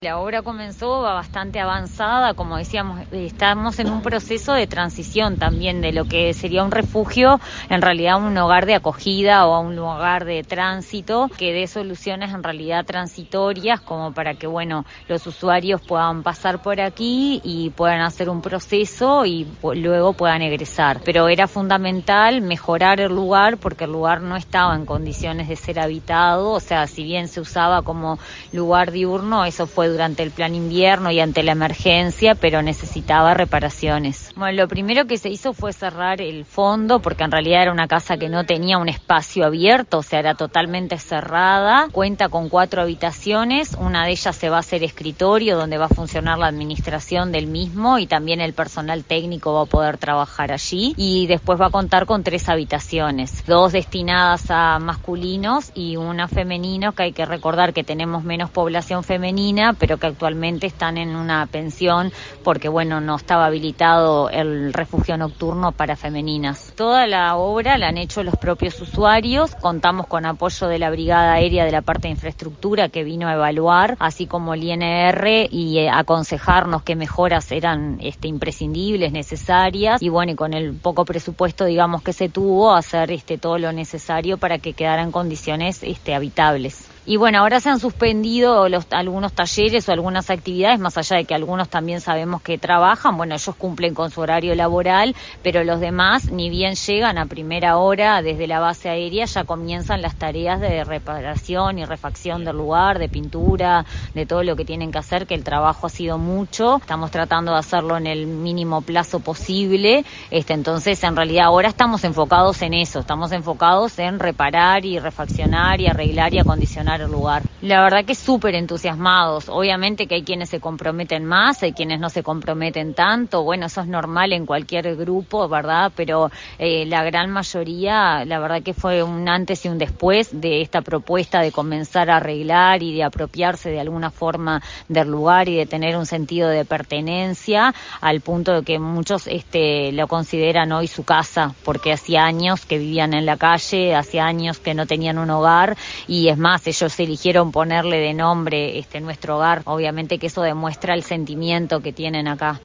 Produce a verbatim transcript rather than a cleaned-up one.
La obra comenzó bastante avanzada, como decíamos, estamos en un proceso de transición también de lo que sería un refugio, en realidad un hogar de acogida o un lugar de tránsito, que dé soluciones en realidad transitorias, como para que, bueno, los usuarios puedan pasar por aquí y puedan hacer un proceso y luego puedan egresar. Pero era fundamental mejorar el lugar porque el lugar no estaba en condiciones de ser habitado, o sea, si bien se usaba como lugar diurno, eso fue durante el plan invierno y ante la emergencia, pero necesitaba reparaciones. Bueno, lo primero que se hizo fue cerrar el fondo, porque en realidad era una casa que no tenía un espacio abierto, o sea, era totalmente cerrada. Cuenta con cuatro habitaciones, una de ellas se va a hacer escritorio, donde va a funcionar la administración del mismo y también el personal técnico va a poder trabajar allí. Y después va a contar con tres habitaciones, dos destinadas a masculinos y una femenina, que hay que recordar que tenemos menos población femenina, pero que actualmente están en una pensión porque, bueno, no estaba habilitado el refugio nocturno para femeninas. Toda la obra la han hecho los propios usuarios, contamos con apoyo de la Brigada Aérea de la parte de infraestructura que vino a evaluar, así como el I N R y eh, aconsejarnos qué mejoras eran este, imprescindibles, necesarias, y bueno, y con el poco presupuesto, digamos, que se tuvo, hacer este, todo lo necesario para que quedara en condiciones este, habitables. Y bueno, ahora se han suspendido los, algunos talleres o algunas actividades, más allá de que algunos también sabemos que trabajan, bueno, ellos cumplen con su horario laboral, pero los demás, ni bien llegan a primera hora desde la base aérea, ya comienzan las tareas de reparación y refacción del lugar, de pintura, de todo lo que tienen que hacer, que el trabajo ha sido mucho. Estamos tratando de hacerlo en el mínimo plazo posible, este, entonces en realidad ahora estamos enfocados en eso, estamos enfocados en reparar y refaccionar y arreglar y acondicionar el lugar. La verdad que súper entusiasmados. Obviamente que hay quienes se comprometen más, hay quienes no se comprometen tanto. Bueno, eso es normal en cualquier grupo, ¿verdad? Pero eh, la gran mayoría, la verdad que fue un antes y un después de esta propuesta de comenzar a arreglar y de apropiarse de alguna forma del lugar y de tener un sentido de pertenencia, al punto de que muchos este, lo consideran hoy su casa, porque hacía años que vivían en la calle, hacía años que no tenían un hogar, y es más, ellos Ellos eligieron ponerle de nombre este nuestro hogar. Obviamente que eso demuestra el sentimiento que tienen acá.